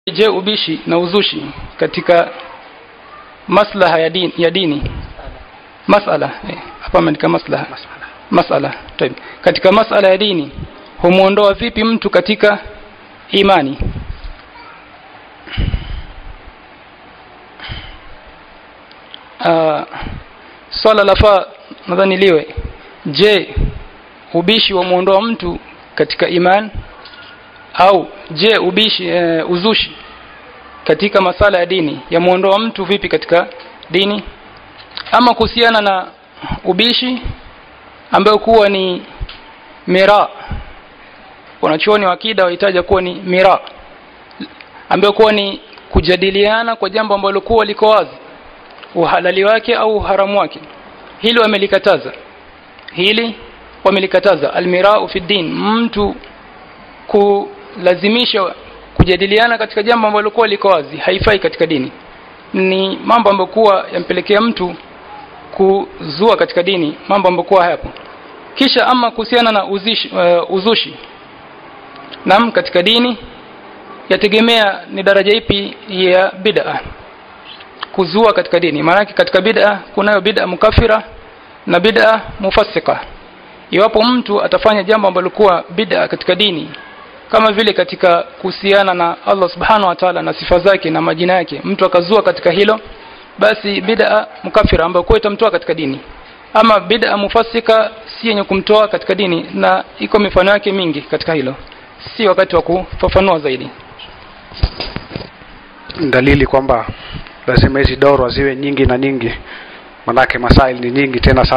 Je, ubishi na uzushi katika maslaha ya dini masala hapa ameandika masala طيب katika masala ya dini humuondoa vipi mtu katika imani? Swala lafa nadhani liwe, je ubishi humuondoa mtu katika imani, au je uzushi katika masala ya dini yamuondoa mtu vipi katika dini? Ama kuhusiana na ubishi ambayo kuwa ni mira, wanachuoni wa akida wahitaja kuwa ni mira ambayo kuwa ni kujadiliana kwa jambo ambalo kuwa liko wazi uhalali wake au haramu wake. Hili wamelikataza almirau fi din, mtu kulazimisha kujadiliana katika jambo ambalo kwa liko wazi haifai katika dini. Ni mambo ambayo kwa yampelekea mtu kuzua katika dini, mambo ambayo kwa hapo. Kisha ama kuhusiana na uzushi naam, katika dini yategemea ni daraja ipi ya bid'a kuzua katika dini. Maana katika bid'a kunayo bid'a mukafira na bid'a mufassika. Iwapo mtu atafanya jambo ambalo kwa bid'a katika dini, kama vile katika kuhusiana na Allah subhanahu wa ta'ala na sifa zake na majina yake, mtu akazua katika hilo, basi bid'a mukafira ambayo kwa itamtoa katika dini. Ama bid'a mufassika si yenye kumtoa katika dini, na iko mifano yake mingi katika hilo, si wakati wa kufafanua zaidi. Dalili kwamba lazima hizi doro ziwe nyingi na nyingi, manake masaili ni nyingi tena sana.